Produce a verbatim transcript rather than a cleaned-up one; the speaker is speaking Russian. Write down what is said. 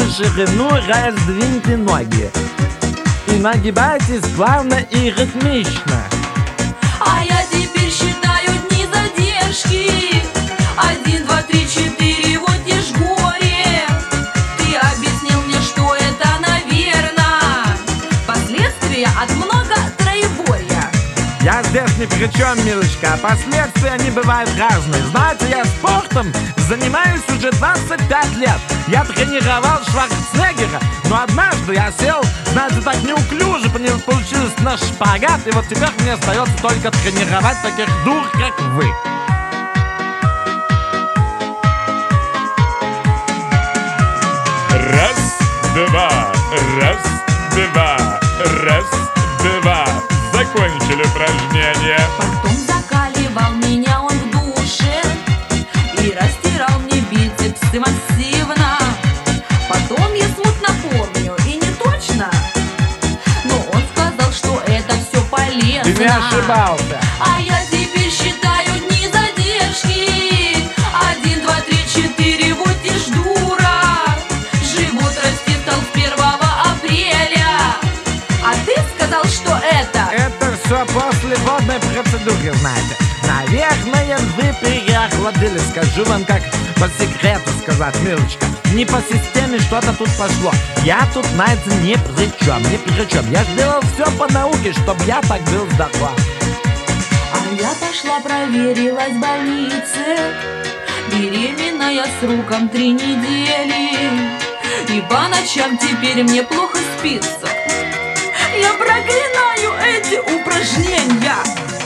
ширину раздвиньте ноги и нагибайтесь плавно и ритмично. А я теперь считаю дни задержки. Один, два, три, четыре, вот и ж горе. Ты объяснил мне, что это, наверно, последствия от много троеборья. Я здесь ни при чем, милочка, последствия они бывают разные. Знаете, я спортом занимаюсь уже двадцать пять лет. Я тренировал Шварценеггера, но однажды я сел, знаете, так неуклюже получилось на шпагат, и вот теперь мне остается только тренировать таких дур, как вы. Раз, два, раз, два, раз, два. Закончили упражнение. Потом закаливал меня он в душе и растирал мне бицепсы массивно. Потом я смутно помню, и не точно, но он сказал, что это все полезно. Ты не ошибался. А я теперь считаю дни задержки. Один, два, три, четыре, вот и ж дура. Живот растет с первого апреля. А ты сказал, что это... Это все после водной процедуры, знаете. Наверное, вы переохладили. Скажу вам, как по секрету сказать, милочка. Не по системе что-то тут пошло. Я тут, знаете, ни при чем, ни при чем. Я сделал все по науке, чтобы я так был здоров. А я пошла проверилась в больнице, беременная сроком три недели. И по ночам теперь мне плохо спится. Я проклинаю эти упражнения.